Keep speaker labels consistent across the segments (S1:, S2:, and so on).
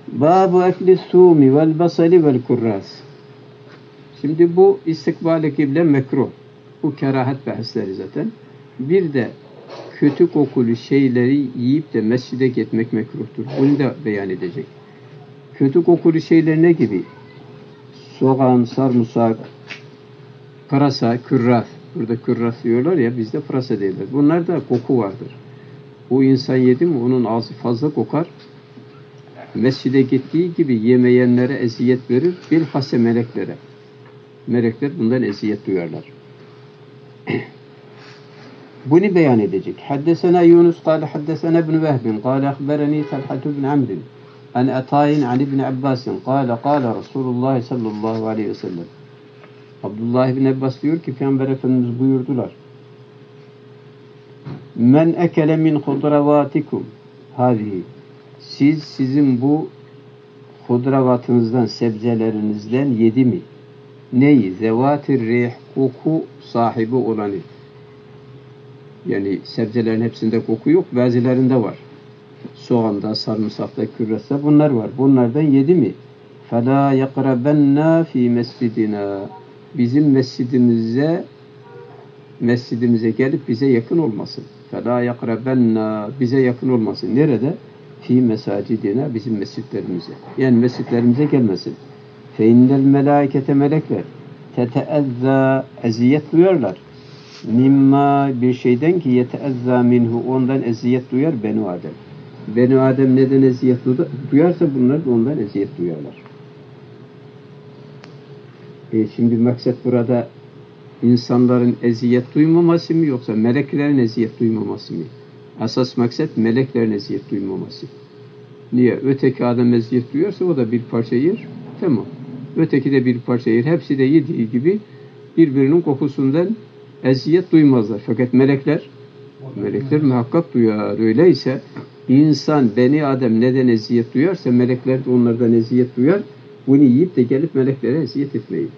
S1: Babu ekli sumi vel basali vel kurras. Şimdi bu istikbal-i kıble mekruh. Bu kerahat bahisleri zaten. Bir de kötü kokulu şeyleri yiyip de mescide gitmek mekruhtur. Bunu da beyan edecek. Kötü kokulu şeyler ne gibi? Soğan, sarımsak, pırasa, kürras. Burada kürras diyorlar ya, bizde pırasa derler. Bunlarda koku vardır. O insan yedi mi onun ağzı fazla kokar. Mescide gittiği gibi yemeyenlere eziyet verir. Bilhassa meleklere. Melekler bundan eziyet duyarlar. Bunu beyan edecek. Haddesena Yunus kâle haddesena ibn Vehbin kâle akbereni Talhatu ibn Amrin an Atayin an ibn Abbasin kâle kâle Resulullah sallallahu aleyhi ve sellem. Abdullah ibn Abbas diyor ki Peygamber Efendimiz buyurdular. Men ekele min hudravatikum hâzihi. Sizin bu hudravatınızdan, sebzelerinizden yedi mi? Neyi? Zevatir rih, koku sahibi olanı. Yani sebzelerin hepsinde koku yok, bazılarında var. Soğanda, sarımsakta, kürreste bunlar var. Bunlardan yedi mi? فَلَا يَقْرَبَنَّا ف۪ي mescidina. Bizim mescidimize gelip bize yakın olmasın. فَلَا يَقْرَبَنَّا bize yakın olmasın. Nerede? Fi mesacidina bizim mescitlerimize. Yani mescitlerimize gelmesin. Feinnel melâikete melekler teteezzâ eziyet duyarlar. Mimma bir şeyden ki yeteezzâ minhu ondan eziyet duyar Benu Adem. Benu Adem neden eziyet duyarsa bunlar da ondan eziyet duyarlar. Şimdi maksat burada insanların eziyet duymaması mı yoksa meleklerin eziyet duymaması mı? Asas maksat meleklerin eziyet duymaması. Niye? Öteki adam eziyet duyarsa o da bir parça yer. Tamam. Öteki de bir parça yer. Hepsi de yediği gibi birbirinin kokusundan eziyet duymazlar. Fakat melekler muhakkak duyar. Öyleyse insan, Beni Adem neden eziyet duyarsa melekler de onlardan eziyet duyar. Bunu yiyip de gelip meleklere eziyet etmeyin.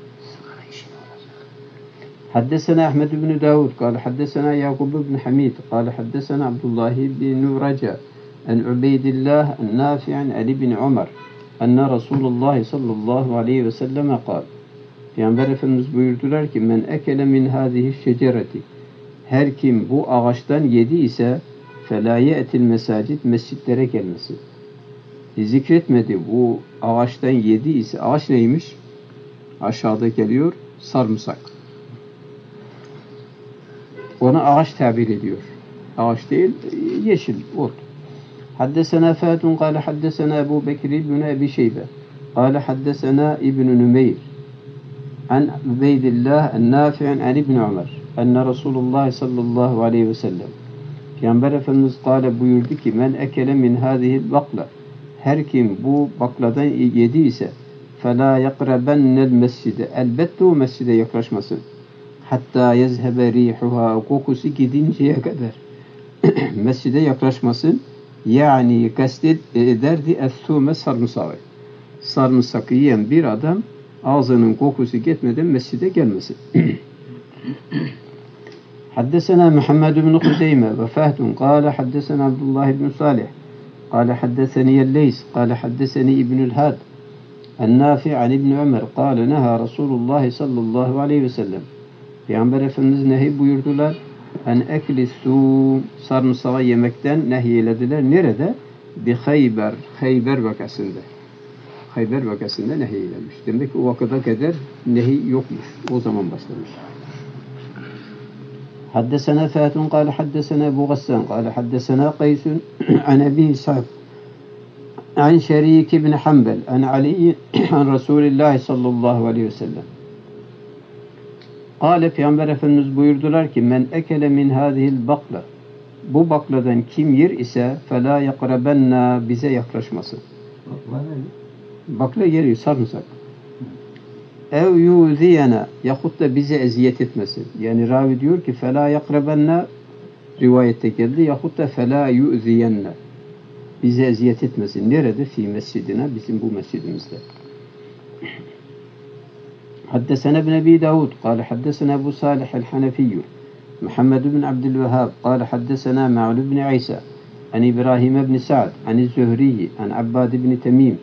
S1: حدثنا أحمد بن داود قال حدثنا يعقوب بن حميد قال حدثنا عبد الله بن رجاء عن عبيد الله النافع عن علي بن عمر أن رسول الله صلى الله عليه وسلم قال Peygamber Efendimiz buyurdular ki men ekele min hâzihi şecereti her kim bu ağaçtan yedi ise felâ ye'til mesacid mescitlere gelmesin. Zikretmedi bu ağaçtan yedi ise ağaç neymiş? Aşağıda geliyor sarımsak. Ona ağaç tabir ediyor. Ağaç değil, yeşil, ot. Haddesena Fâtun kâle haddesena Ebu Bekir ibn Ebi Şeybe kâle haddesena İbn-i Nümeyr an Ubeydillah en-Nâfi'an an İbn Ömer enne Resulullah sallallahu aleyhi ve sellem Peygamber Efendimiz kâle buyurdu ki men ekele min hâzihil bakla her kim bu bakladan yedi ise فَلَا يَقْرَبَنَّ الْمَسْجِدَ elbette o mescide yaklaşmasın. Hatta yezhebe rihuha kokusu gidinceye kadar mescide yaklaşmasın. Yani kastederdi es-sume sarımsağı. Sarımsak yiyen bir adam ağzının kokusu gitmeden mescide gelmesin. Haddesena Muhammed bin Huzeyme ve Fahdun kâle haddesena Abdullah ibn Salih kâle haddeseni Yelleys kâle haddeseni İbnül Had en-Nâfi' an İbn Ömer kâle neha Resulullah sallallahu aleyhi ve sellem Peygamber Efendimiz nehi buyurdular. En ekli su sarımsağı yemekten nehyelediler. Nerede? Bi Hayber. Hayber vakasında. Hayber vakasında nehyelemiş. Demek ki o vakıda kadar nehi yokmuş. O zaman başlamış. Haddesena Fâtun kâle haddesena Ebu Gassan kâle haddesena Qaysun an Ebi İshak an Şerik ibn Hanbel an Ali an Resulullah sallallahu aleyhi ve sellem Kâle Peygamber Efendimiz buyurdular ki men ekele min hâzihil bakla bu bakladan kim yer ise felâ yakrabenna bize yaklaşmasın. Bakla yeri sarımsak. Ev yuziyena yahut da bize eziyet etmesin. Yani ravi diyor ki felâ yakrabenna rivayette geldi yahut da felâ yuziyenna bize eziyet etmesin. Nerede? Fi mescidina bizim bu mescidimizde. حدثنا ابن أبي داود قال حدثنا أبو صالح الحنفي محمد بن عبد الوهاب قال حدثنا معن بن عيسى عن إبراهيم بن سعد عن الزهري عن عباد بن تميم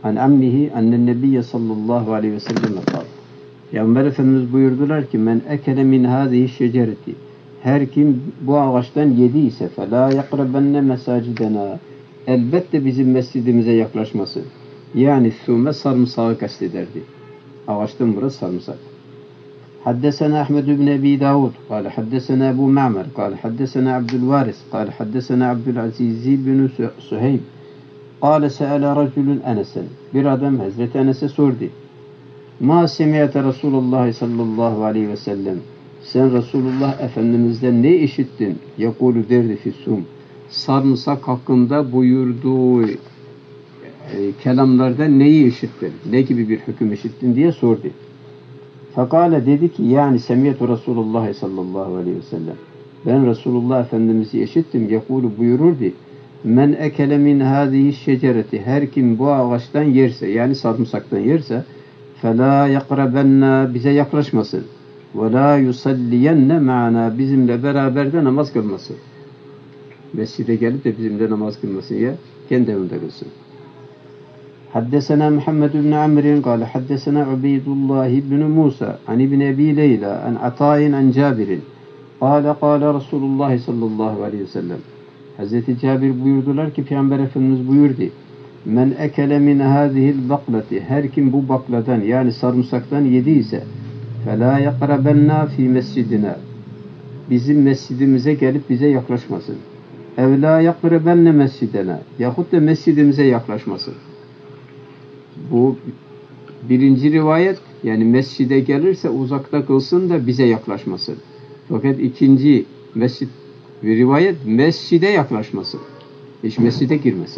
S1: an ammihi annen nebiyye sallallahu aleyhi ve sellem kal. Peygamber Efendimiz buyurdular ki men ekele min hâzihi şecereti, her kim bu ağaçtan yediyse felâ yakrabenne mesacidena, elbette bizim mescidimize yaklaşmasın. Yani thume sarımsağı kastederdi. Ağaçtan burası sarımsak. حدثنا أحمد بن أبي داود قال حدثنا أبو معمر قال حدثنا عبد الوارث قال حدثنا عبد العزيز بن سهيب قال سأل رجل أنسا, bir adam Hazreti Enes'e sordu. Ma semiyete Resulullah sallallahu aleyhi ve sellem, sen Resulullah Efendimiz'den ne işittin? Yakulu derdi fissum, sarımsak hakkında buyurduğu kelamlarda neyi işittin? Ne gibi bir hüküm işittin diye sordu. Fakale dedi ki yani semiyetu Resulullah sallallahu aleyhi ve sellem, ben Resulullah Efendimiz'i işittim. Yakulu buyururdu. Men ekele min hâzihi şecereti, her kim bu ağaçtan yerse, yani sarımsaktan yerse, فَلَا يَقْرَبَنَّا, bize yaklaşmasın. وَلَا يُسَلِّيَنَّ مَعَنَا, bizimle beraber de namaz kılmasın. Mescide gelip de bizimle namaz kılmasın ya, kendi evinde kılsın. حدثنا محمد بن عمرو قال حدثنا عبيد الله بن موسى عن ابن أبي ليلى عن عطاء عن جابر قال قال رسول الله صلى الله عليه وسلم, Hazreti Cabir buyurdular ki Peygamber Efendimiz buyurdu. Men ekele min hâzihil baklati, her kim bu bakladan yani sarımsaktan yediyse felâ yakrabennâ fî mescidina, bizim mescidimize gelip bize yaklaşmasın. Ev lâ yakrabenne mescidena, yahut da mescidimize yaklaşmasın. Bu birinci rivayet, yani mescide gelirse uzakta kılsın da bize yaklaşmasın. Fakat ikinci rivayet mescide yaklaşmasın. Hiç mescide girmesin.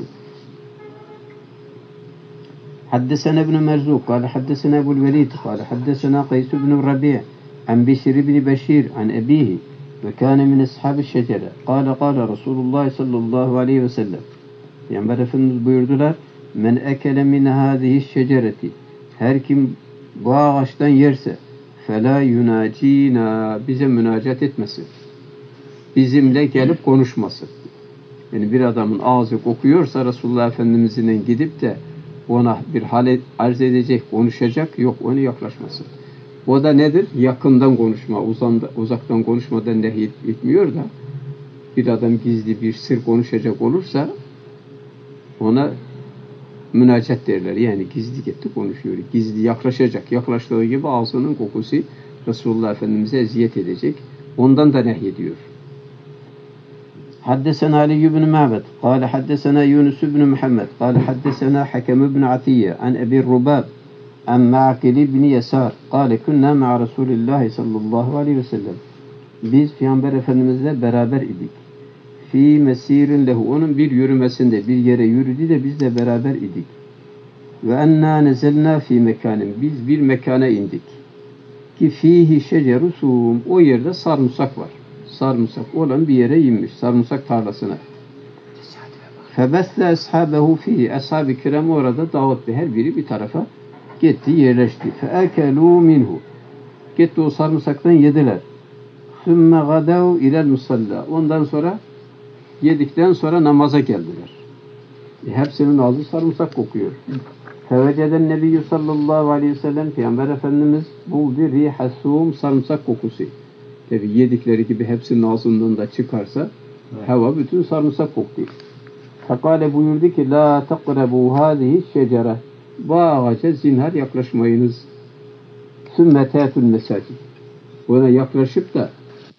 S1: حدثنا ابن مرزوق قال حدثنا أبو الوليد قال حدثنا قيس بن الربيع عن بشر بن بشير عن أبيه وكان من أصحاب الشجرة قال قال رسول الله صلى الله عليه وسلم, Peygamber Efendimiz buyurdular, men ekele min hâzihi şecereti, her kim bu ağaçtan yerse felâ yunâcînâ, bize münacat etmesin, bizimle gelip konuşmasın. Yani bir adamın ağzı kokuyorsa Resulullah Efendimiz'in gidip de ona bir hal arz edecek, konuşacak, yok, onu yaklaşmasın. O da nedir? Yakından konuşma, uzaktan konuşmadan nehyetmiyor da bir adam gizli bir sır konuşacak olursa ona münacat derler. Yani gizli gitti konuşuyor. Gizli yaklaşacak. Yaklaştığı gibi ağzının kokusu Resulullah Efendimiz'e eziyet edecek. Ondan da nehyediyor. حدثنا علي بن معبد قال حدثنا يونس بن محمد قال حدثنا حكم بن عطية عن أبي الرباب عن معقل بن يسار قال كنا مع رسول الله صلى الله عليه وسلم, biz Peygamber Efendimizle beraber idik. Fi mesirin lehu, onun bir yürümesinde, bir yere yürüdü de biz de beraber idik. Ve enna nezelna fi mekanin, biz bir mekana indik. Ki fihi şeceru sum, o yerde sarımsak var. Sarımsak olan bir yere inmiş, sarımsak tarlasına. Febesse ashabehu fihi, ashab-ı kiram orada dağıttı, her biri bir tarafa gitti, yerleşti. Feekelu minhu, gitti o sarımsaktan yediler. Sümme gadav ilel musalla, ondan sonra yedikten sonra namaza geldiler. Hepsinin ağzı sarımsak kokuyor. Feveceden Nebiyyü sallallahu aleyhi ve sellem, Peygamber Efendimiz buldu rihasum, sarımsak kokusu. Tabi yedikleri gibi hepsinin ağzından da çıkarsa hava bütün sarımsak koktu. Fakale buyurdu ki la taqrabu hâzihi şecere, bu ağaca zinhar yaklaşmayınız. Sümme te'tul mesacid, ona yaklaşıp da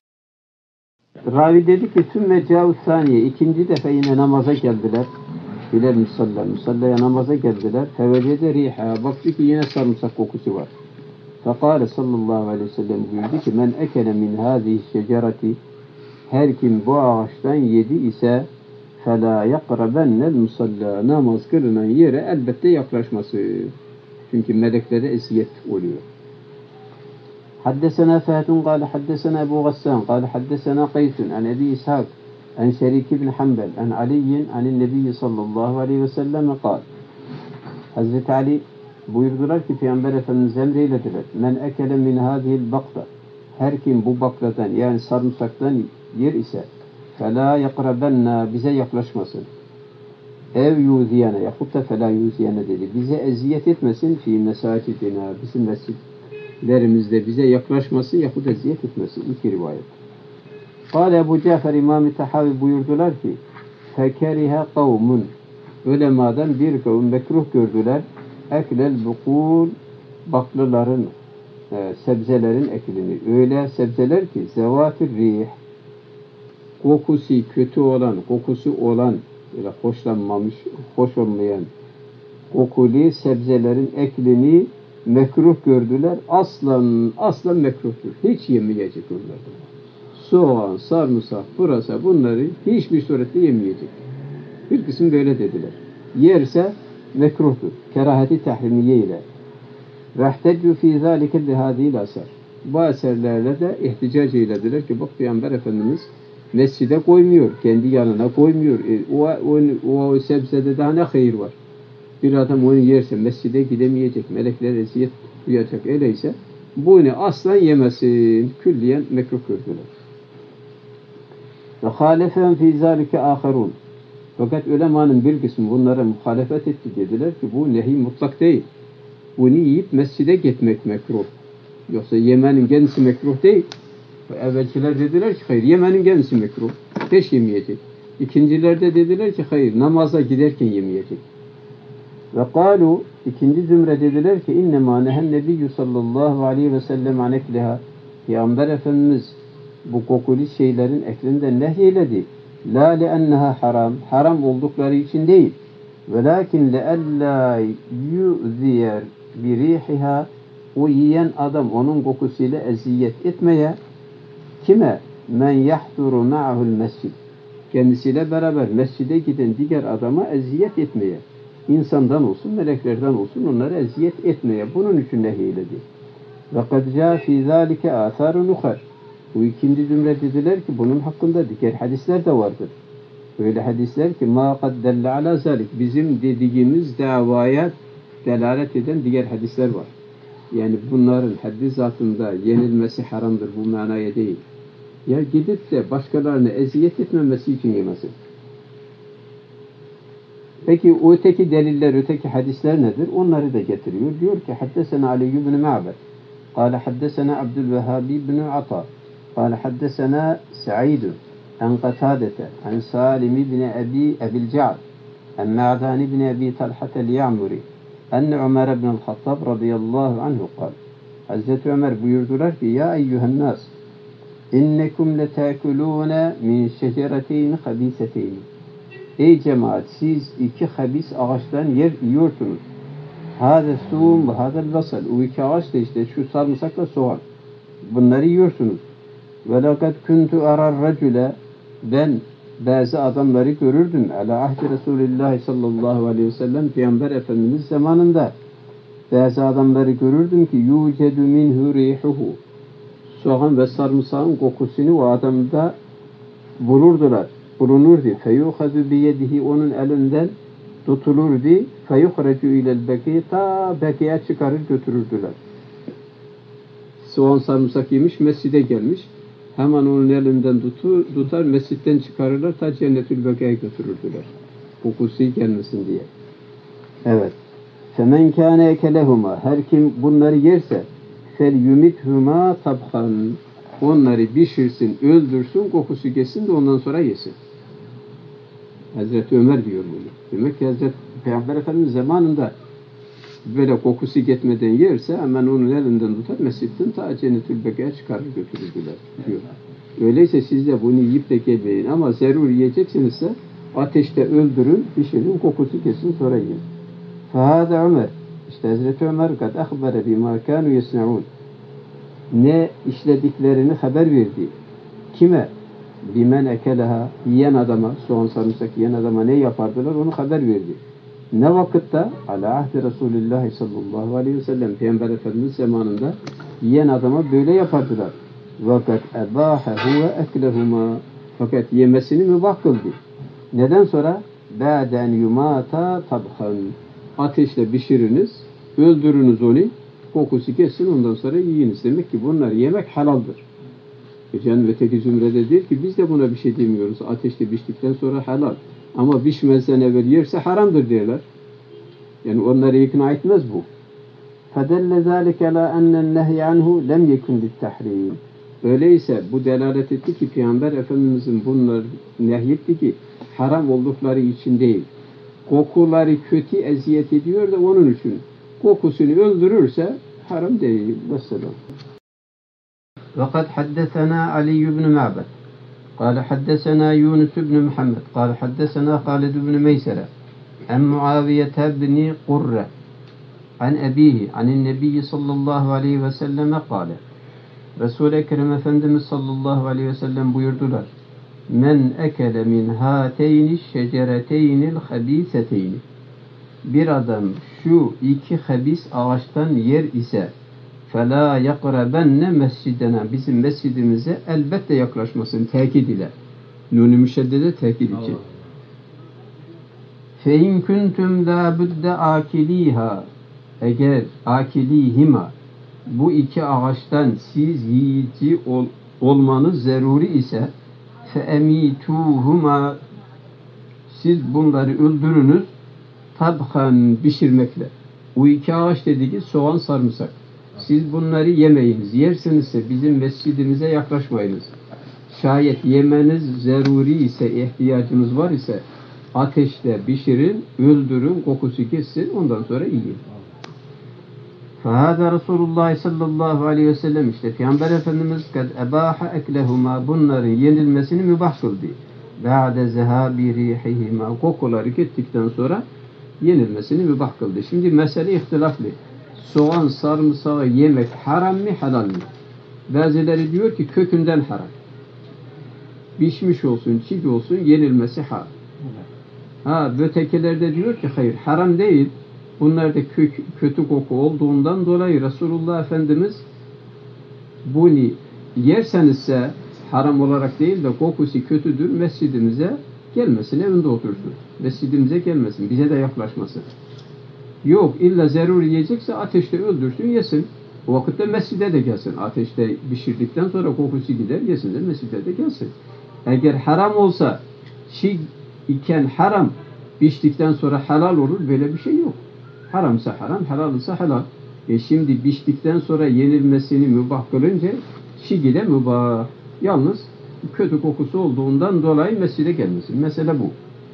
S1: ravi dedi ki sümme câv saniye, ikinci defa yine namaza geldiler. Bilal musallaya namaza geldiler. Fevecede riha, baktı ki yine sarımsak kokusu var. Fekale sallallahu aleyhi ve sellem buyurdu ki men ekele min hâzihi şecereti, her kim bu ağaçtan yedi ise felâ yakrabennel musalla, namaz kılınan yere elbette yaklaşması. Çünkü meleklere eziyet oluyor. حدثنا فهد قال حدثنا أبو غسان قال حدثنا قيس عن أبي إسحاق عن شريك بن حنبل عن علي عن النبي صلى الله عليه وسلم قال, Hazreti Ali buyurdular ki Peygamber Efendimiz emreylediler. Men ekele min hâzihil bakla, her kim bu bakladan yani sarımsaktan yer ise felâ yakrabenna, bize yaklaşmasın. ev yuziyene yahut da fela yuziyene dedi. Bize eziyet etmesin fi mesacidina, bizim mescidlerimizde bize yaklaşmasın yahut eziyet etmesin. İki rivayet. Kâle Ebu Cafer İmam-ı Tahavi buyurdular ki fekerihe kavmun, ulemadan bir kavim mekruh gördüler. Eklel bukul, baklıların, sebzelerin eklini. Öyle sebzeler ki zevatir rih, kokusu kötü olan, kokusu olan, böyle hoşlanmamış, hoş olmayan kokulu sebzelerin eklini mekruh gördüler. Aslan mekruhtur. Hiç yemeyecek onlar. Soğan, sarımsak, pırasa bunları hiçbir surette yemeyecek. Bir kısım böyle dediler. Yerse mekruhtur. Keraheti tahrimiye ile. Vehteccu fî zâlike bihâzîl asar. Bu eserlerle de ihticac eylediler ki bak Peygamber Efendimiz mescide koymuyor. Kendi yanına koymuyor. O sebzede daha ne hayır var? Bir adam onu yerse mescide gidemeyecek. Melekler eziyet duyacak. Öyleyse bunu asla yemesin. Külliyen mekruh gördüler. Ve hâlefen fî zâlike âherûn. Fakat ulemanın bir kısmı bunlara muhalefet etti. Dediler ki bu nehi mutlak değil. Bunu yiyip mescide gitmek mekruh. Yoksa yemenin kendisi mekruh değil. Evvelkiler dediler ki hayır, yemenin kendisi mekruh. Hiç yemeyecek. İkinciler de dediler ki hayır, namaza giderken yemeyecek. Ve kâlu, ikinci zümre dediler ki innemâ nehen nebiyyü sallallahu aleyhi ve sellem anekliha. Peygamber Efendimiz bu kokulu şeylerin eklinden nehyeledi. La li'enneha haram. Haram oldukları için değil. Velakin le'ellâ yu'ziyer birihiha. O yiyen adam onun kokusuyla eziyet etmeye, kime? Men yahduru ma'ahul mescid. Kendisiyle beraber mescide giden diğer adama eziyet etmeye. İnsandan olsun, meleklerden olsun onlara eziyet etmeye. Bunun için nehyeledi. Ve kad câ fî zâlike âthârun ukhar. Bu ikinci cümle dediler ki bunun hakkında diğer hadisler de vardır. Öyle hadisler ki mâ kad delle alâ zâlik. Bizim dediğimiz davaya delalet eden diğer hadisler var. Yani bunların haddi zatında yenilmesi haramdır, bu manaya değil. Ya gidip de başkalarına eziyet etmemesi için yemesin. Peki o öteki deliller, öteki hadisler nedir? Onları da getiriyor. Diyor ki haddesena Ali ibn Ma'bed. Kâle haddesena Abdülvehhab ibn Ata. Kâle haddesena Sa'id an Qatâdete an Salim ibn Ebil Ca'd an Ma'dan ibn Abi Talhat el-Ya'muri enne Ömer ibn el-Hattab radıyallahu anhu kal. Hazreti Ömer buyurdular ki ya eyyühen nas innekum letekulûne min şecereteyn habîseteyn. Ey cemaat siz iki habis ağaçtan yer yiyorsunuz. Hâze sûm ve hâzel basal. O iki ağaç da işte şu sarımsakla soğan. Bunları yiyorsunuz. Ve lekad kuntu arar racule, ben bazı adamları görürdüm. Ala ahdi Resulullah sallallahu aleyhi ve sellem Peygamber Efendimiz zamanında bazı adamları görürdüm ki yucedu minhu rihuhu. Soğan ve sarımsağın kokusunu o adamda bulunurdu. Feyuhadu biyedihi, onun elinden tutulurdu. Feyuhrecu ilel beki, ta bekiye çıkarır götürürdüler. Soğan sarımsak yemiş, mescide gelmiş. Hemen onun elinden tutar, mescitten çıkarırlar, ta Cennetül Beki'ye götürürdüler. Kokusu gelmesin diye. Evet. Femen kâne ekelehuma, her kim bunları yerse fel yumithuma tabhan, onları pişirsin, öldürsün, kokusu geçsin de ondan sonra yesin. Hazreti Ömer diyor bunu. Demek ki Hazreti Peygamber Efendimiz zamanında böyle kokusu gitmeden yerse hemen onun elinden tutar, mescitten ta Cennetül Beki'ye çıkarır götürürdüler diyor. Öyleyse siz de bunu yiyip de gelmeyin ama zerur yiyeceksinizse ateşte öldürün, pişirin, kokusu kesin sonra yiyin. Fahâde Ömer. İşte Hazreti Ömer kad akhbere bimâ kânû yesna'ûn. Ne işlediklerini haber verdi. Kime? Bimen ekeleha, yiyen adama, soğan sarımsak yiyen adama ne yapardılar onu haber verdi. Ne vakitte? Ala ahdi Resulullah sallallahu aleyhi ve sellem Peygamber Efendimiz zamanında yiyen adama böyle yapardılar. Vakat ebâhe huve eklehuma. Fakat yemesini mübah kıldı. Neden sonra? Ba'den yumata tabhan. Ateşle pişiriniz, öldürünüz onu, kokusu kessin, ondan sonra yiyiniz. Demek ki bunlar yemek halaldır. Cennet-i zümrede değil ki biz de buna bir şey demiyoruz. Ateşle piştikten sonra halal. Ama pişmezden evvel yerse haramdır diyorlar. Yani onları ikna etmez bu. فَدَلَّ ذَٰلِكَ لَا أَنَّ النَّهْيَ عَنْهُ لَمْ يَكُنْ لِلتَّحْرِيمِ. Öyleyse bu delalet etti ki Peygamber Efendimizin bunları nehyetti ki haram oldukları için değil. Kokuları kötü eziyet ediyor da onun için. Kokusunu öldürürse haram değil. Mesela. وقد حدثنا علي بن معبد قال حدثنا يونس بن محمد قال حدثنا خالد بن ميسرة عن معاوية بن قرة عن أبيه عن النبي صلى الله عليه وسلم قال Resul-i Ekrem Efendimiz sallallahu aleyhi ve sellem buyurdular. Men ekele min hateyni şecereteynil habiseteyni. Bir adam şu iki habis ağaçtan yer ise فَلَا يَقْرَبَنَّ mescidena. Bizim mescidimize elbette yaklaşmasın. Tekit ile. Nun-i müşeddede tekit için. فَاِنْ كُنْتُمْ لَا بُدَّ آكِلِيهَا. Eğer akilihima bu iki ağaçtan siz yiyici olmanız zaruri ise فَاَمِيتُوهُمَا. Siz bunları öldürünüz tabhan pişirmekle. Bu iki ağaç dediği soğan sarımsak. Siz bunları yemeyiniz. Yersinizse bizim mescidimize yaklaşmayınız. Şayet yemeniz zaruri ise, ihtiyacınız var ise ateşte pişirin, öldürün, kokusu kessin, ondan sonra yiyin. فَهَذَا Resulullah sallallahu aleyhi ve sellem işte Peygamber Efendimiz kad ebaha eklehuma bunların yenilmesini mübah kıldı. Ba'de zehabi rihihima kokuları gittikten sonra yenilmesini mübah kıldı. Şimdi mesele ihtilaflı. Soğan, sarımsağı yemek haram mı, helal mi? Bazıları diyor ki kökünden haram. Pişmiş olsun, çiğ olsun yenilmesi haram. Ötekiler de diyor ki hayır, haram değil. Bunlarda kötü koku olduğundan dolayı Resulullah Efendimiz bunu yersenizse haram olarak değil de kokusu kötüdür, mescidimize gelmesin, evinde otursun. Mescidimize gelmesin, bize de yaklaşmasın. Yok, illa zaruri yiyecekse ateşte öldürsün, yesin. O vakitte mescide de gelsin. Ateşte pişirdikten sonra kokusu gider, yesin de mescide de gelsin. Eğer haram olsa, çiğ iken haram, piştikten sonra helal olur, böyle bir şey yok. Haramsa haram, helalsa helal. Şimdi piştikten sonra yenilmesini mübah kılınca çiğ de mübah. Yalnız kötü kokusu olduğundan dolayı mescide gelmesin. Mesele bu.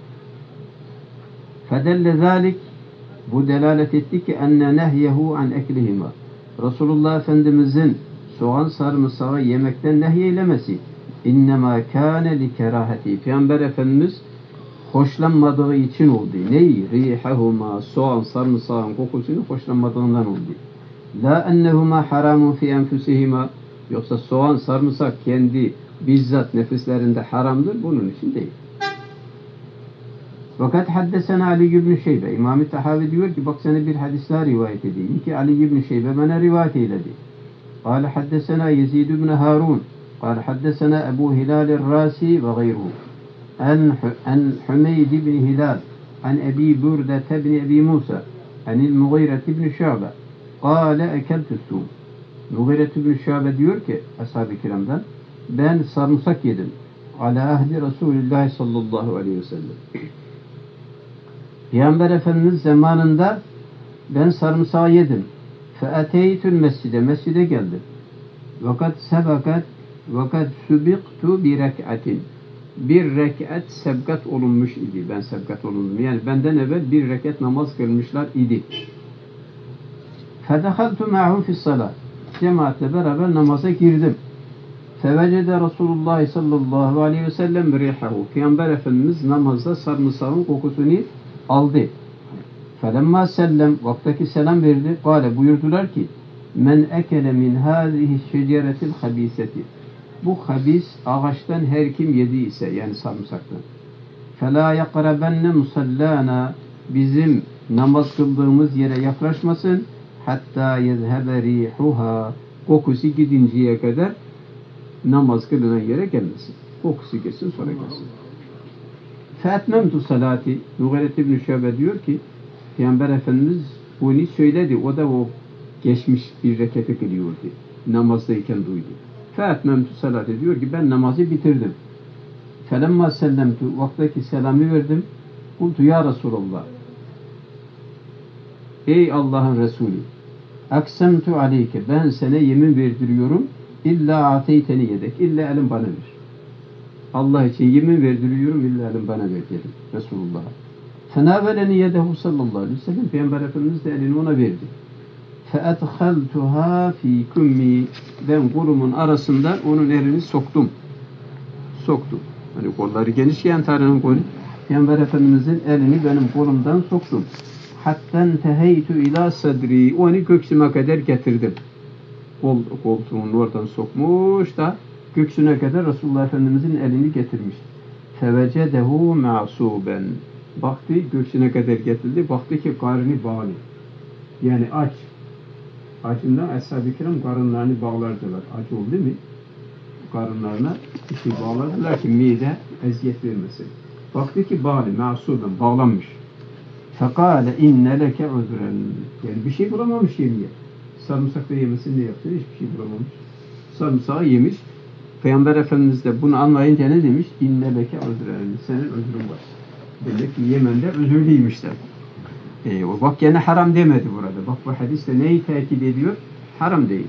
S1: فَدَلَّ ذَٰلِكَ bu delalet etti ki enne nehyehu an eklihima. Resulullah Efendimizin soğan sarımsağı yemekten nehyeylemesi innema kâne li keraheti. Peygamber Efendimiz hoşlanmadığı için oldu. Neyi? Rihahuma soğan sarımsağın kokusunu hoşlanmadığından oldu. La ennehuma haramun fi enfusihima. Yoksa soğan sarımsak kendi bizzat nefislerinde haramdır. Bunun için değil. Fakat haddesena Ali ibn Şeybe. İmam-ı Tahavi diyor ki bak sana bir hadis daha rivayet edeyim ki Ali ibn Şeybe bana rivayet eyledi. Kâle haddesena Yezid ibn Harun. Kâle haddesena Ebu Hilal el-Rasi ve gayruhu. An Hümeyd ibn Hilal. An Ebi Burda ibn Ebi Musa. Anil Mughire ibn Şu'be. Kâle ekeltü sum. Mughire ibn Şu'be diyor ki ashab-ı kiramdan ben sarımsak yedim. Ala ahdi Resulullah sallallahu aleyhi ve sellem. Peygamber Efendimiz zamanında ben sarımsağı yedim. Fe'ateytül mescide. Mescide geldim. Vakat subiktu bir rek'atin. Bir rekat sebkat olunmuş idi. Ben sebkat olundum. Yani benden evvel bir rekat namaz kılmışlar idi. Fedehaltu ma'hu fissalat. Cemaatle beraber namaza girdim. Fevecede Resulullah sallallahu aleyhi ve sellem rihahu. Peygamber Efendimiz namazda sarımsağın kokusunu aldı. Felemma sellem vaktaki selam verdi. Kale buyurdular ki men ekele min hâzihi şeceretil habiseti. Bu habis ağaçtan her kim yediyse yani sarımsaktan. Felâ yakrabenne musallâna bizim namaz kıldığımız yere yaklaşmasın. Hatta yezhebe rihuha kokusu gidinceye kadar namaz kılınan yere gelmesin. Kokusu geçsin sonra gelsin. Fetmemtu salati. Mughire ibn Şu'be diyor ki Peygamber Efendimiz bunu söyledi. O da o geçmiş bir rekatı kılıyordu. Namazdayken duydu. Fetmemtu salati diyor ki ben namazı bitirdim. Felemma sellemtu, vaktaki selamı verdim. Kultu ya Resulallah. Ey Allah'ın Resulü. Aksemtu aleyke, ben sana yemin verdiriyorum. İlla ateyteni yedek, illa elin bana ver. Allah için yemin verdiriyorum, illa elin bana ver dedim Resulullah'a. Fenaveleni yedehu sallallahu aleyhi ve sellem, Peygamber Efendimiz de elini ona verdi. Feedhaltuha fi kummi, ben kolumun arasından onun elini soktum. Hani kolları geniş ya Tarık'ın kolu. Peygamber Efendimizin elini benim kolumdan soktum. Hatta teheytu ila sadri, onu göksüme kadar getirdim. Koltuğun oradan sokmuş da göksüne kadar Resulullah Efendimizin elini getirmiş. Fevecedehu ma'suben. Baktı, göksüne kadar getirdi. Baktı ki karnı bağlı. Yani aç. Acından Ashab-ı Kiram karınlarını bağlardılar. Aç oldu mu? Karınlarına bir şey bağladılar ki mide eziyet vermesin. Baktı ki bağlı, ma'suben, bağlanmış. Fekale inne leke uzren. Yani bir şey bulamamış yemeye. Sarımsak da yemesini ne yaptı? Hiçbir şey bulamamış. Sarımsağı yemiş. Peygamber Efendimiz de bunu anlayınca ne demiş? İnne leke uzren. Senin özrün var. Demek ki Yemen'de özürlüymüşler. Bak yine haram demedi burada. Bak bu hadiste neyi tekit ediyor? Haram değil.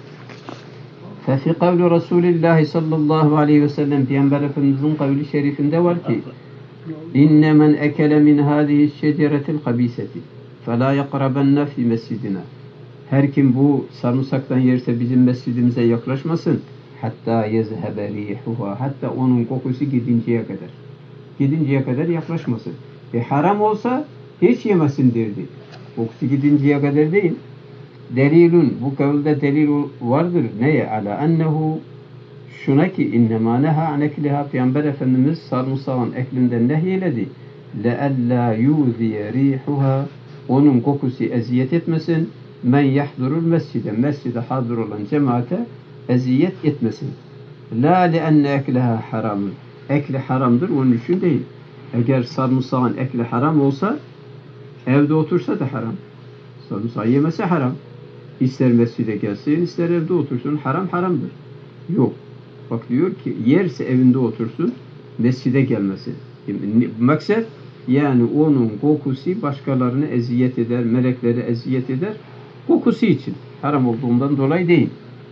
S1: Fefi kavlu Resulillahi sallallahu aleyhi ve sellem, Peygamber Efendimiz'in kavli şerifinde var ki İnne men ekele min hâzihi şeceretil habîseti felâ yakrabenne fî mescidina. Her kim bu sarımsaktan yerse bizim mescidimize yaklaşmasın. Hatta yezhebe rihuha. Hatta onun kokusu gidinceye kadar. Gidinceye kadar yaklaşmasın. Haram olsa hiç yemesin derdi. Kokusu gidinceye kadar değil. Delilun, bu kavulde delil vardır. Neye? Ala ennehu, şuna ki innemâ neha an ekliha, Peygamber Efendimiz sarımsağın eklinden nehyeledi. Leellâ yûziye rihuha, onun kokusu eziyet etmesin. Men yahdurul mescide, mescide hadır olan cemaate eziyet etmesin. La leenne ekliha haramın, ekli haramdır, onun için değil. Eğer sarımsağın ekli haram olsa evde otursa da haram. Sarımsağı yemesi haram. İster mescide gelsin, ister evde otursun. Haram haramdır. Yok. Bak diyor ki yerse evinde otursun, mescide gelmesin. Maksat yani onun kokusu başkalarını eziyet eder, melekleri eziyet eder. Kokusu için. Haram olduğundan dolayı değil.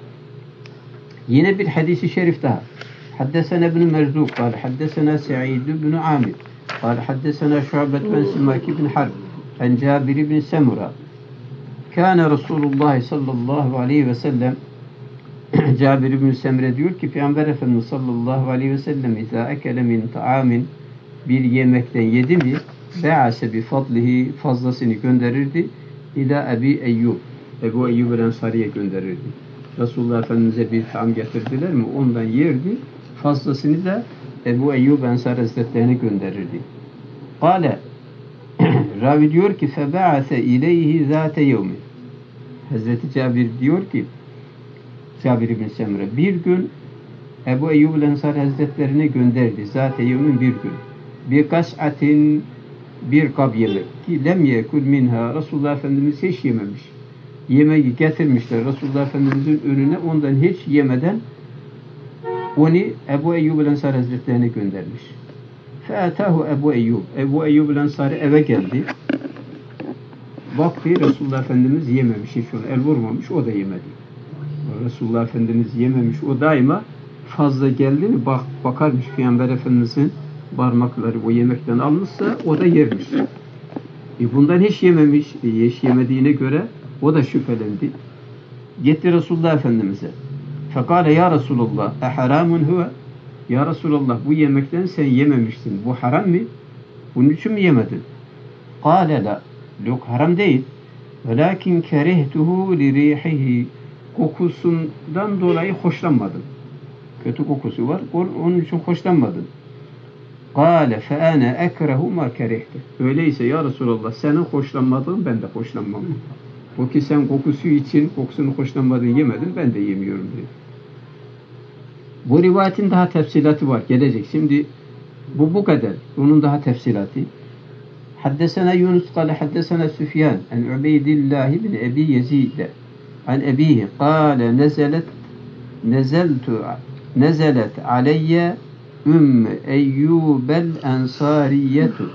S1: Yine bir hadisi şerif daha. Haddesena ibn Merzuk قال حدثنا سعيد بن عامر قال حدثنا شعبة بن سماك بن حرب عن جابر بن سمرة كان رسول الله صلى الله عليه وسلم Cabir ibn Semre diyor ki Peygamber Efendimiz sallallahu aleyhi ve sellem izâ ekele min ta'amin, bir yemekten yedi mi be'ase bi fadlihi, fazlasını gönderirdi ila Ebi Eyyub, Ebu Eyyub el-Ensari'ye gönderirdi. Resulullah Efendimiz'e bir taam getirdiler mi ondan yerdi, fazlasını da Ebu Eyyub Ensari Hazretlerine gönderirdi. Kale ravi diyor ki febe'ase ileyhi zâte yevmi, Hazreti Cabir diyor ki Cabir ibn Semre bir gün Ebu Eyyub el-Ensari Hazretlerine gönderdi. Zâte yevmin bir gün. Bir kas'atin, bir kab yemek ki lem yekul minha, Resulullah Efendimiz hiç yememiş. Yemeği getirmişler Resulullah Efendimizin önüne, ondan hiç yemeden onu Ebu Eyyub el-Ensari Hazretlerine göndermiş. Fe'atahu Ebu Eyyub. Ebu Eyyub el-Ensari eve geldi. Baktı Resulullah Efendimiz yememiş, hiç ona el vurmamış, o da yemedi. Resulullah Efendimiz yememiş, o daima fazla geldi mi bakarmış Peygamber Efendimiz'in parmakları o yemekten almışsa o da yermiş. Bundan hiç yememiş, hiç yemediğine göre o da şüphelendi. Gitti Resulullah Efendimiz'e. Fekale ya Resulullah eharamun huve, ya Resulullah bu yemekten sen yememiştin, bu haram mı? Bunun için mi yemedin? Kale la, yok haram değil. Velakin kerihtuhu li rihihi, kokusundan dolayı hoşlanmadım. Kötü kokusu var, onun için hoşlanmadım. Kâle fe âne ekrehu ma kerihte. Öyleyse ya Resulallah senin hoşlanmadığın ben de hoşlanmam. O ki sen kokusu için kokusunu hoşlanmadığın yemedin, ben de yemiyorum diyor. Bu rivayetin daha tefsilatı var, gelecek. Şimdi bu kadar. Bunun daha tefsilatı. Haddesena Yunus kâle haddesena Süfyan en Ubeydillah ibn Ebi Yezid an ebihi kâle nezelet aleyye Ümmü Eyyubel Ensariyetu.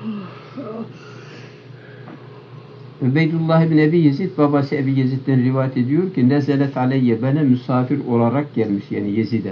S1: Übeydullah bin Ebi Yezid, babası Ebi Yezid'den rivayet ediyor ki nezelet aleyye, bana misafir olarak gelmiş, yani Yezid'e.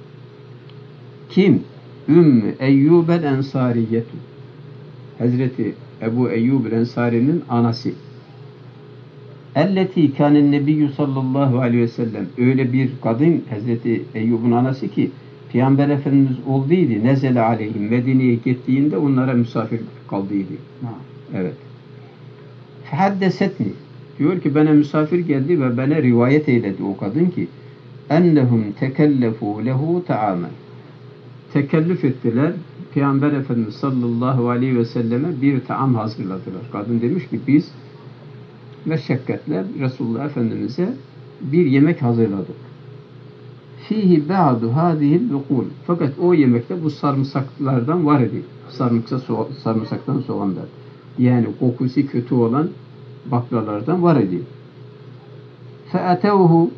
S1: Kim? Ümmü Eyyubel Ensariyetu. Hazreti Ebu Eyyub el-Ensari'nin anası. Elleti kânen nebiyyü sallallahu aleyhi ve sellem. Öyle bir kadın Hazreti Eyyub'un anası ki Peygamber Efendimiz olduydı. Nezele aleyhim. Medine'ye gittiğinde onlara misafir kaldıydı. Evet. Fehaddesetni. Diyor ki bana misafir geldi ve bana rivayet eyledi o kadın ki ennehum tekellefu lehu ta'amen. Tekellüf ettiler. Peygamber Efendimiz sallallahu aleyhi ve selleme bir taam hazırladılar. Kadın demiş ki biz meşakkatle Resulullah Efendimiz'e bir yemek hazırladık. Fihi ba'du hadihil lukul. Fakat o yemekte bu sarımsaklardan var idi. Sarımsaktan soğanlar. Yani kokusu kötü olan baklalardan var idi. Fe'atevhu.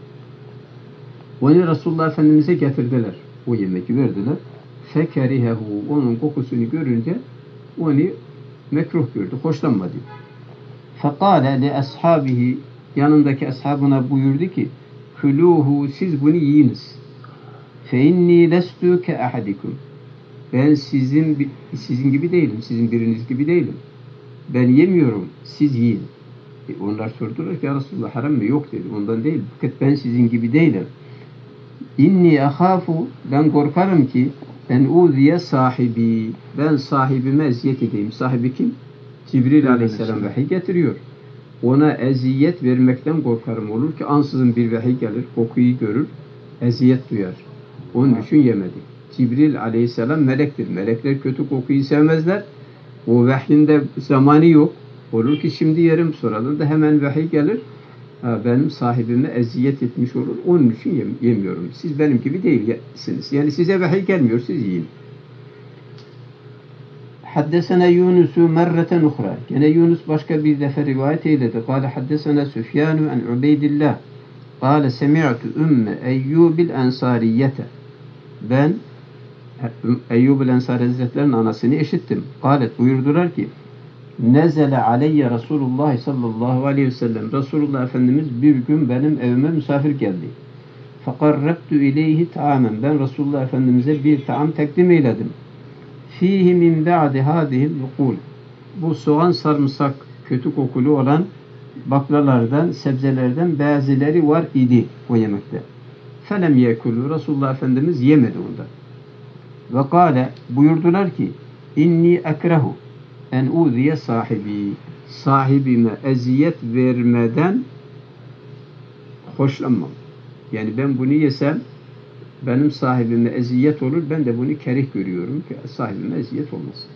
S1: Onu Resulullah Efendimiz'e getirdiler. O yemeği verdiler. Fekerihehu. Onun kokusunu görünce onu mekruh gördü. Hoşlanmadı. Fekale li ashabihi. Yanındaki ashabına buyurdu ki Külûhu, siz bunu yiyiniz. Fe inni lestu ke ahadikum. Ben sizin gibi değilim. Sizin biriniz gibi değilim. Ben yemiyorum. Siz yiyin. Onlar sordular ki ya Resulullah haram mı? Yok dedi. Ondan değil. Fakat ben sizin gibi değilim. İnni ahafu, ben korkarım ki en uziye sahibi. Ben sahibime eziyet edeyim. Sahibi kim? Cibril aleyhisselam vahiy getiriyor. Ona eziyet vermekten korkarım, olur ki ansızın bir vahiy gelir, kokuyu görür, eziyet duyar. Onun için yemedi. Cibril aleyhisselam melektir. Melekler kötü kokuyu sevmezler. O vahyinde zamanı yok. Olur ki şimdi yerim, soralım da hemen vahiy gelir. Benim sahibime eziyet etmiş olur. Onun için yemiyorum. Siz benim gibi değilsiniz. Yani size vahiy gelmiyor, siz yiyin. Haddesena Yunus'u merreten uhra. Gene Yunus başka bir defa rivayet eyledi. Kâle haddesena Süfyanu en Ubeydillah. Kâle semi'tu ümme Eyyubil Ensariyete. Ben Eyyubil Ensari Hazretleri'nin anasını işittim. Kâlet, buyurdular ki nezele aleyye Resulullah sallallahu aleyhi ve sellem. Resulullah Efendimiz bir gün benim evime misafir geldi. Fekarrebtu ileyhi ta'amen. Ben Resulullah Efendimiz'e bir taam takdim eyledim. Fihi min ba'di hadihil lukul. Bu soğan, sarımsak, kötü kokulu olan baklalardan, sebzelerden bazıları var idi o yemekte. Felem yekulu. Resulullah Efendimiz yemedi ondan. Ve kâle, buyurdular ki inni ekrehu en uziye sahibi. Sahibime eziyet vermeden hoşlanmam. Yani ben bunu yesem benim sahibime eziyet olur. Ben de bunu kerih görüyorum ki sahibime eziyet olmasın.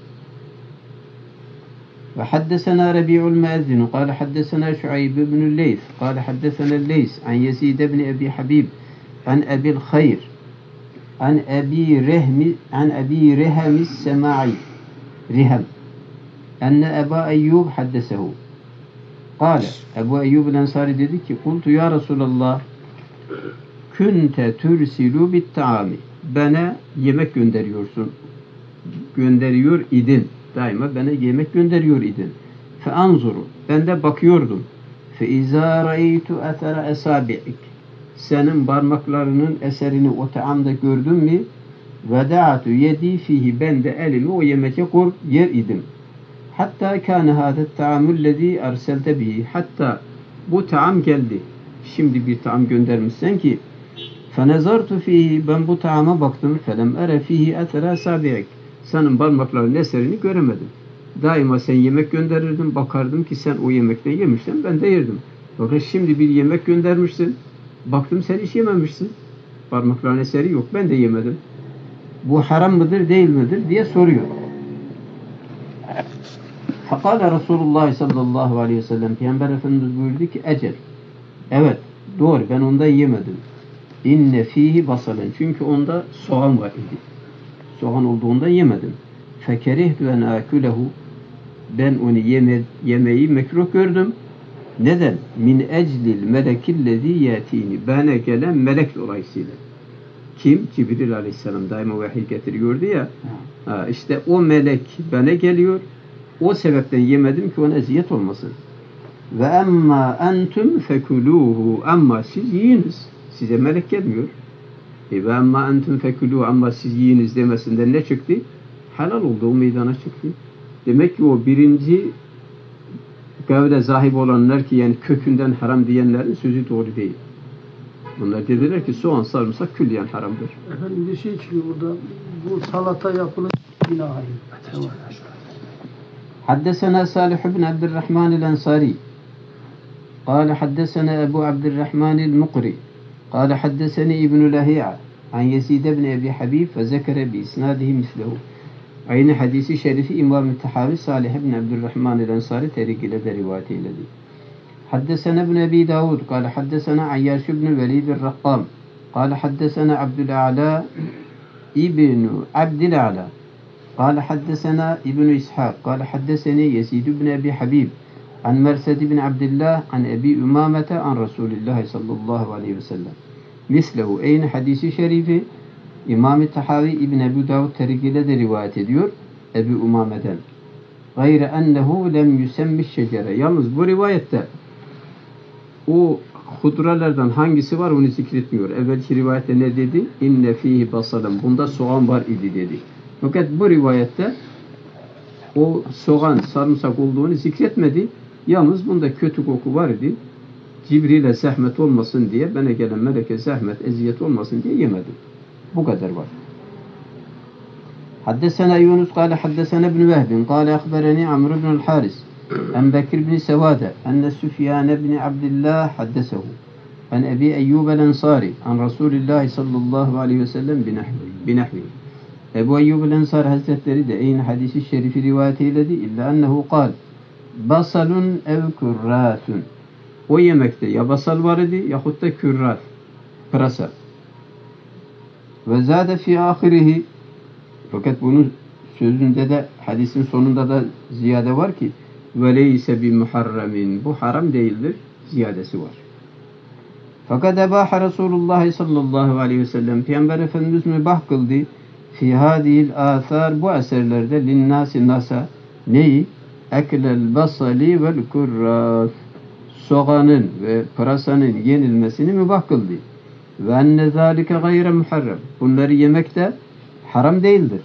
S1: Ve haddesena Rabi'ul Muezzin kâle haddesena Şuayb ibn Leys kâle haddesena Leys an Yezid ibn Ebi Habib an Ebil Hayr an Ebi Rehemis Semai Rihem enne Eba Eyyub haddesehu. Kâle, Ebu Eyyub el-Ensari dedi ki kultu ya Resulallah künte türsilu bit ta'ami. Bana yemek gönderiyor idin. Daima bana yemek gönderiyor idin. Fe anzuru. Ben de bakıyordum. Fe izâ ra'eytu etera esabi'ik. Senin parmaklarının eserini o ta'amda gördüm mü? Veda'atu yedi fihi. Ben de elimi o yemeğe yer idim. Hatta kâne hâdet ta'amullezî erselte bihi. Hatta bu ta'am geldi. Şimdi bir ta'am göndermişsen ki فَنَزَرْتُ ف۪يهِ. Ben bu ta'ama baktım. فَلَمْ اَرَ ف۪يهِ اَثَرَا سَابِعِكَ. Senin parmaklarının eserini göremedim. Daima sen yemek gönderirdin. Bakardım ki sen o yemekten yemişsen ben de yerdim. Fakat şimdi bir yemek göndermişsin. Baktım sen hiç yememişsin. Parmaklarının eseri yok. Ben de yemedim. Bu haram mıdır değil midir diye soruyor. Fakale Resulullah sallallahu aleyhi ve sellem. Peygamber Efendimiz buyurdu ki ecel. Evet doğru, ben ondan yemedim. İnne fihi basalın. Çünkü onda soğan var idi. Soğan olduğundan yemedim. Fekerihtu en akulehu. Ben onu yemeyi mekruh gördüm. Neden? Min eclil melekillezî yetini. Bana gelen melek dolayısıyla. Kim? Cibril Aleyhisselam daima vahiy getiriyordu ya. İşte o melek bana geliyor. O sebepten yemedim ki ona eziyet olmasın. Ve emma entum fekuluhu. Ama siz yiyiniz. Size melek gelmiyor. Ve emma entum fekuluhu. Ama siz yiyiniz demesinden ne çıktı? Helal olduğu meydana çıktı. Demek ki o birinci gavre zahip olanlar ki yani kökünden haram diyenlerin sözü doğru değil. Bunlar dediler ki soğan sarımsak külliyen haramdır.
S2: Efendim bir şey çıkıyor burada. Bu salata yapılır günah.
S1: حدثنا صالح بن عبد الرحمن الأنصاري قال حدثنا أبو عبد الرحمن المقري قال حدثني ابن لهيعة عن يزيد بن أبي حبيب فذكر بإسناده مثله. Aynı hadisi şerifi İmam-ı Tahavi Salih ibn Abdurrahman el-Ensari terik ile de rivayet eyledi. Haddesena ibn Ebi Davud قال حدثنا عياش بن الوليد الرقام قال حدثنا عبد الأعلى ابن عبد الأعلى قال حدثنا ابن إسحاق قال حدثني يزيد بن أبي حبيب عن مرثد بن عبد الله عن أبي أمامة عن رسول الله صلى الله عليه وسلم mislehu. Aynı hadisi şerifi İmam-ı Tahavi İbn Ebu Davud terkiyle de rivayet ediyor Ebu Umame'den. Gayre ennehu lem yusemmi şecere. Yalnız bu rivayette o hudralardan hangisi var onu zikretmiyor. Evvelki rivayette ne dedi? İnne fihi basalım. Bunda soğan var idi dedi. Fakat bu rivayette o soğan, sarımsak olduğunu zikretmedi. Yalnız bunda kötü koku var idi. Cibril'e zahmet olmasın diye, bana gelen meleke zahmet, eziyet olmasın diye yemedim. Bu kadar var. Haddesena Yunus kâle haddesena ibn Vehbin kâle akbereni Amr ibn Haris en Bekir ibn Sevade enne Süfyan ibn Abdillah haddesehu en Ebi Eyyub el-Ensari en Resulullah sallallahu aleyhi ve sellem binahvi. Ebu Eyyub el-Ensari Hazretleri de aynı hadisi şerifi rivayet eyledi. İlla ennehu kâl basalun ev kürrâthun. O yemekte ya basal var idi yahut da kürrat, pırasa. Ve zâde fî âhirihi. Fakat bunun sözünde de hadisin sonunda da ziyade var ki ve leyse bi muharramin. Bu haram değildir. Ziyadesi var. Fakat ebâhe Resulullah sallallahu aleyhi ve sellem Peygamber Efendimiz mübah kıldı fi hadihil âthâr bu eserlerde linnâsi nasa neyi? Eklel basali vel kurrâf. Soğanın ve pırasanın yenilmesini mübah kıldı. Ve enne zâlike gayre muharrem. Bunları yemek de haram değildir.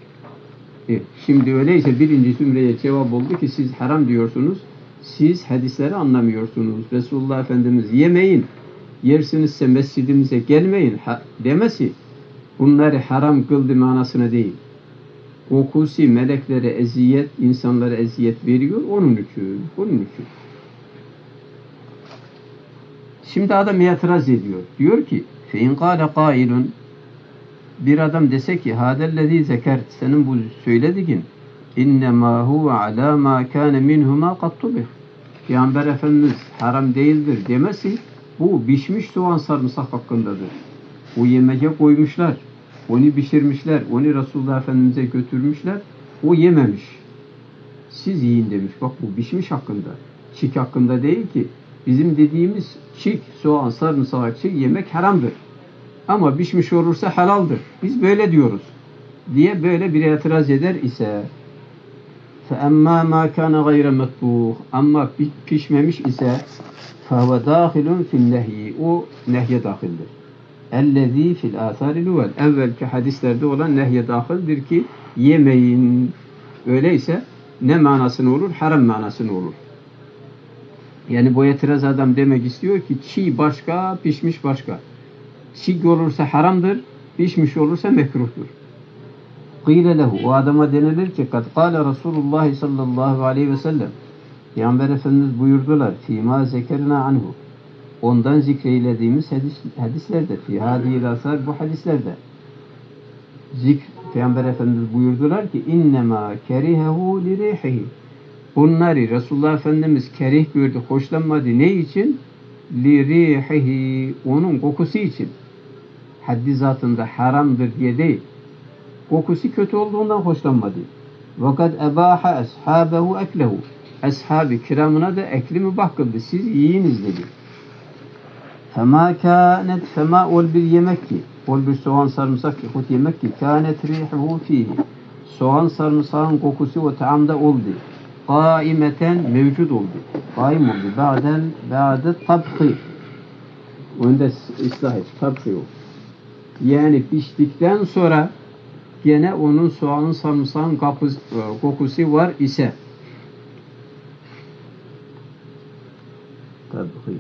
S1: Şimdi öyleyse birinci zümreye cevap oldu ki siz haram diyorsunuz. Siz hadisleri anlamıyorsunuz. Resulullah Efendimiz yemeyin. Yersinizse mescidimize gelmeyin demesi bunları haram kıldı manasına değil. Kokusu meleklere eziyet, insanlara eziyet veriyor. Onun için. Şimdi adam itiraz ediyor. Diyor ki فَاِنْ قَالَ قَائِلٌ bir adam dese ki هَذَا zekert senin bu söylediğin اِنَّمَا هُوَ عَلَى مَا كَانَ مِنْهُمَا قَدْ طُبِخ Peygamber Efendimiz haram değildir demesi bu pişmiş soğan sarımsak hakkındadır. O yemeğe koymuşlar. Onu pişirmişler. Onu Resulullah Efendimiz'e götürmüşler. O yememiş. Siz yiyin demiş. Bak bu pişmiş hakkında. Çiğ hakkında değil ki. Bizim dediğimiz çiğ, soğan, sarımsak, çiğ yemek haramdır. Ama pişmiş olursa helaldir. Biz böyle diyoruz. Diye böyle bir itiraz eder ise فَاَمَّا مَا كَانَ غَيْرَ مَطْبُوخ Ama pişmemiş ise فَهُوَ دَاخِلٌ فِي النَّهْيِ O nehye dahildir. اَلَّذ۪ي فِي الْآثَارِ الْاُوَلِ Evvelki hadislerde olan nehye dahildir ki yemeyin. Öyleyse ne manasını olur? Haram manasını olur. Yani bu itiraz adam demek istiyor ki çiğ başka, pişmiş başka. Çiğ olursa haramdır, pişmiş olursa mekruhtur. Qîle lehu, o adama denilir ki kad kâle Resulullah sallallahu aleyhi ve sellem Peygamber Efendimiz buyurdular fîmâ zekerna anhu ondan zikreylediğimiz hadislerde fî hâdihil âthâr bu hadislerde Peygamber Efendimiz buyurdular ki innemâ kerihehu li rihihi bunları Resulullah Efendimiz kerih gördü, hoşlanmadı. Ne için? Li rihihi onun kokusu için. Haddi zatında haramdır diye değil. Kokusu kötü olduğundan hoşlanmadı. Vakat ebaha ashabehu eklehu. Ashab-ı kiramına da ekli mübah kıldı. Siz yiyiniz dedi. Fema ol bir yemek ki, ol bir soğan sarımsak yahut yemek ki, kânet rihuhu fihi. Soğan sarımsağın kokusu o taamda oldu. Kaimeten mevcut oldu. Kaim oldu. Ba'de tabhi. Onu da ıslah et. Tabhi o. Yani piştikten sonra gene onun soğanın sarımsağın kokusu var ise. Tabhi.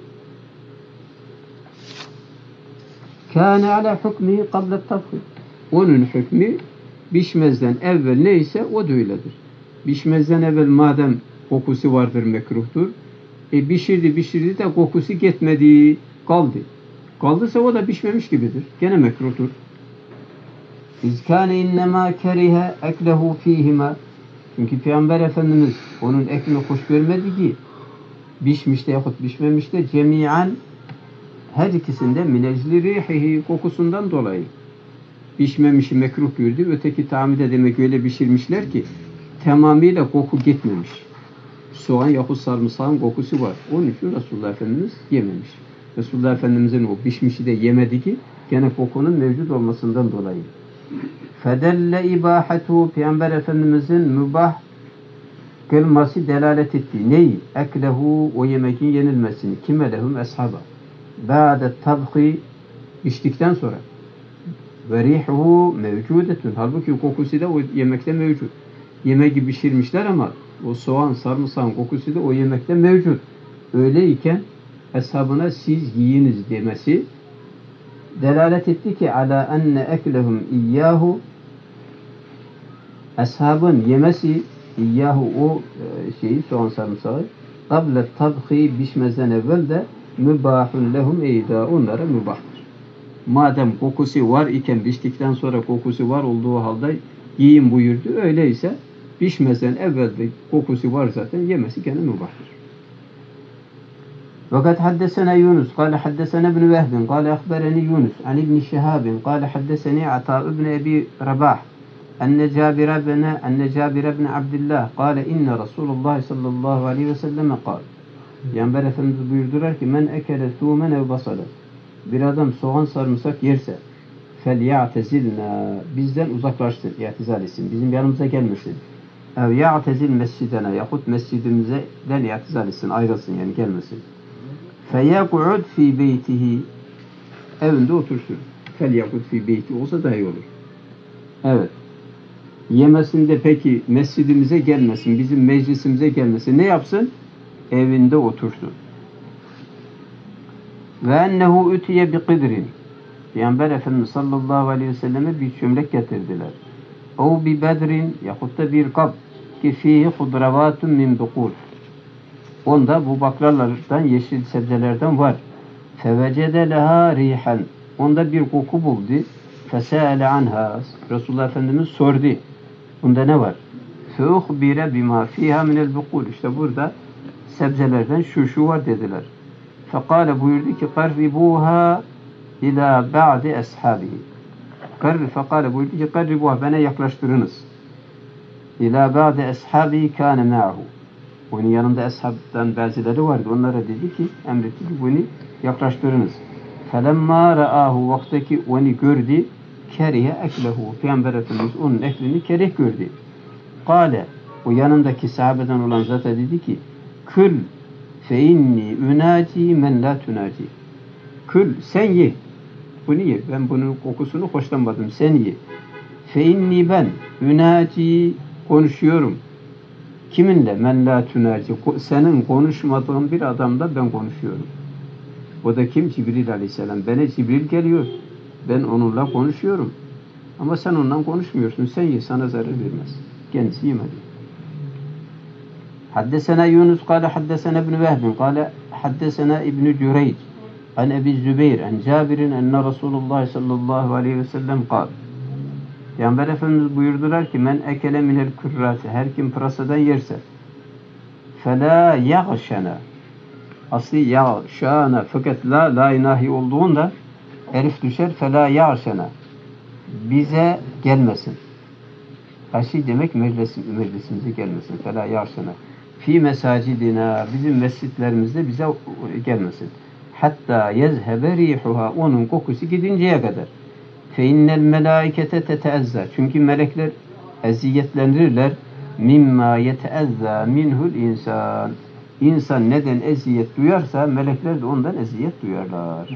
S1: Kâne ala hükmihi qabla tabhi. Onun hükmü pişmezden evvel neyse o da öyledir. Pişmezden evvel madem kokusu vardır mekruhtur. Pişirdi de kokusu gitmedi, kaldı. Kaldıysa o da pişmemiş gibidir. Gene mekruhtur. İzkâne innemâ kerihe eklehu fîhima. Çünkü Peygamber Efendimiz onun eklini hoş görmedi ki pişmiş de yahut pişmemiş de cemiyen her ikisinde minecli rihihi kokusundan dolayı. Pişmemişi mekruh gördü. Öteki tamide demek öyle pişirmişler ki tamamıyla koku gitmemiş. Soğan yahut sarımsağın kokusu var. Onun için Resulullah Efendimiz yememiş. Resulullah Efendimiz'in o pişmişi de yemedi ki gene kokunun mevcut olmasından dolayı. Fedelle ibahatu Peygamber Efendimiz'in mübah kılması delalet etti. Neyi? Eklehu o yemekin yenilmesini. Kime lehum ashaba. Ba'de tabhi piştikten sonra. Ve rihuhu mevcudetun. Halbuki kokusu da o yemekte mevcut. Yemeği pişirmişler ama o soğan, sarımsağın kokusu da o yemekte mevcut. Öyleyken eshabına siz yiyiniz demesi delalet etti ki ala enne eklehum iyyahu eshabın yemesi iyyahu o soğan sarımsağı qabla tabhi pişmezden evvel de mübahun lehum eyda onlara mübahtır. Madem kokusu var iken piştikten sonra kokusu var olduğu halde yiyin buyurdu. Öyleyse pişmezden evvel de kokusu var zaten yemesi gene mübahtır. وقد حدثنا يونس قال حدثنا ابن وهب قال أخبرني يونس عن ابن شهاب قال حدثني عطاء بن أبي رباح أن جابر بن عبد الله قال إن رسول الله صلى الله عليه وسلم قال Peygamber Efendimiz buyurdular ki men ekele thumen ev basala bir adam soğan sarımsak yerse fel ya'tezilna bizden uzaklaşsın, i'tizal etsin, bizim yanımıza gelmesin. Ev ya'tezil mescidena yahut mescidimizden i'tizal etsin, ayrılsın yani gelmesin. Feyek'ud fi beytihi evinde otursun. Felyek'ud fi beyti olsa daha iyi olur. Evet. Yemesinde peki mescidimize gelmesin, bizim meclisimize gelmesin. Ne yapsın? Evinde otursun. Ve ennehu ütiye bi qidrin. Peygamber Efendimiz sallallahu aleyhi ve selleme bir çömlek getirdiler. O bi bedrin yahut da bir kap ki fihi hudravatun min bukul. Onda bu baklalardan, yeşil sebzelerden var. Fevecede leha rihan. Onda bir koku buldu. Fesâle anha. Resulullah Efendimiz sordu. Bunda ne var? Feuhbire bima fiha minel bukul. İşte burada sebzelerden şu var dediler. Fekale buyurdu ki qarribuha ila ba'di ashabihi. Fekale buyurdu ki qarribuha bana yaklaştırınız. İla ba'di ashabihi kâne ma'hu. Onun yanında ashabdan bazıları vardı. Onlara dedi ki emretti ki bunu yaklaştırınız. Felemma ra'ahu vaktaki onu gördü kerihe eklehu. Peygamber Efendimiz onun eklini kerih gördü. Kale o yanındaki sahabeden olan zata dedi ki kül fe inni ünaci men la tunaci. Kül sen ye. Bunu ye. Ben bunun kokusunu hoşlanmadım. Sen ye. Fe inni ben ünaci konuşuyorum. Kiminle? Men la tunaci. Senin konuşmadığın bir adamla ben konuşuyorum. O da kim? Cibril aleyhisselam. Bana Cibril geliyor. Ben onunla konuşuyorum. Ama sen onunla konuşmuyorsun. Sen ye. Sana zarar vermez. Kendisi yemedi. حدثنا يونس قال حدثنا ابن وهب قال حدثنا ابن جريج عن أبي الزبير عن جابر أن رسول الله صلى الله عليه وسلم قال Peygamber Efendimiz buyurdular ki men ekele minel kürrati her kim pırasadan yerse fela yağşana asli yağşana fakat la inahi olduğunda elif düşer fela yağşana bize gelmesin. Aşı demek meclisimize gelmesin. Fela yağşana fi mesacidina bizim mescitlerimizde bize gelmesin. hatta yezhebe rihuha, onun kokusu gidinceye kadar. Fe innel melaikete teteezza, çünkü melekler eziyetlendirirler. Mimma yeteezza minhul insan, insan neden eziyet duyarsa melekler de ondan eziyet duyarlar.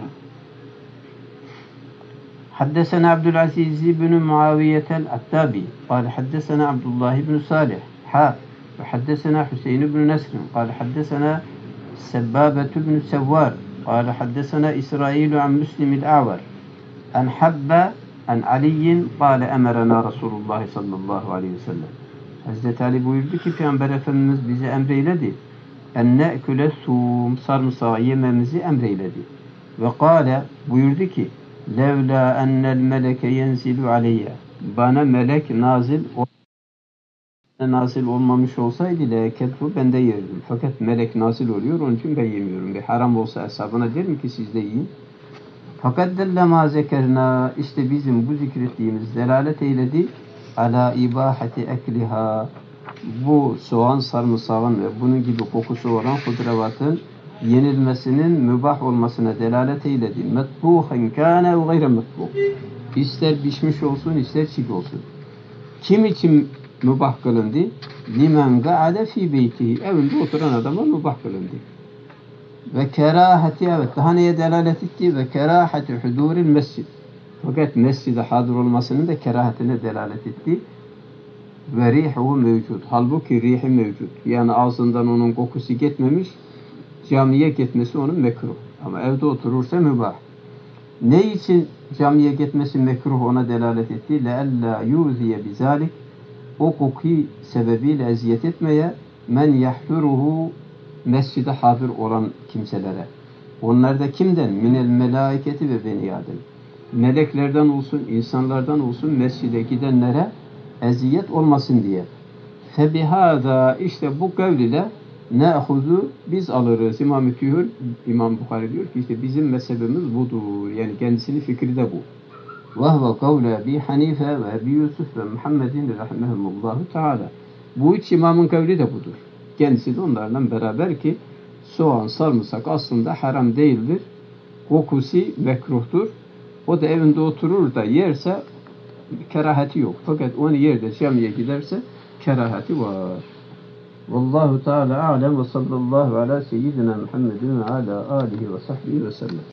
S1: Haddesena Abdülaziz ibn Muaviye el-Attabi قال حدثنا عبد الله بن صالح وحدثنا حسين بن نصر قال حدثنا سبابة بن سوار قال حدثنا إسرائيل عن مسلم الأعور عن حبة عن علي قال أمرنا رسول الله صلى الله عليه وسلم. Hazreti Ali buyurdu ki Peygamber Efendimiz bize emreyledi. En ne'küle sum, sarımsağı yememizi emreyledi. Ve kâle, buyurdu ki levlâ ennel meleke yenzilu aleyye, bana melek nazil olmamış olsaydı lekeltu, ben de yerdim. Fakat melek nazil oluyor, onun için ben yemiyorum. Bir haram olsa hesabına derim ki siz de yiyin. Fakat dellema zekerna, işte bizim bu zikrettiğimiz delalet eyledi ala ibahati ekliha, bu soğan, sarımsağın ve bunun gibi kokusu olan hudravatın yenilmesinin mübah olmasına delalet eyledi. Metbuhen kâne ve gayre metbuh. İster pişmiş olsun, ister çiğ olsun. Kim için mübah kılındı? Limen ga'ade fi beytihi. Evinde oturan adama mübah kılındı. Ve kerahati, evet, daha neye delalet etti? Ve kerahati huduril mescid. Fakat mescide hadır olmasının da kerahatine delalet etti. Ve rihuhu mevcut. Halbuki rihi mevcut. Yani ağzından onun kokusu gitmemiş, camiye gitmesi onun mekruh. Ama evde oturursa mübah. Ne için camiye gitmesi mekruh ona delalet etti? لَاَلَّا يُوْذِيَ بِذَٰلِكِ, o koku sebebiyle eziyet etmeye, men yahduruhu, mescide hadir olan kimselere. Onlar da kimden? Minel melaiketi ve beni Adem. Meleklerden olsun, insanlardan olsun mescide gidenlere eziyet olmasın diye. Febihâzâ, işte bu kavl ile ne'huzu, biz alırız. İmam Bukhari diyor ki işte bizim mezhebimiz budur. Yani kendisinin fikri de bu. Ve huve kavle Ebi Hanife ve Ebi Yusuf ve Muhammedin rahimehumullahu teala. Bu üç imamın kavli de budur. Kendisi de onlarla beraber ki soğan, sarımsak aslında haram değildir. Kokusu mekruhtur. O da evinde oturur da yerse kerahati yok. Fakat onu yerde camiye giderse kerahati var. Vallahu Teala a'lem ve sallallahu ala seyyidina Muhammedin ve ala alihi ve sahbihi ve sellem.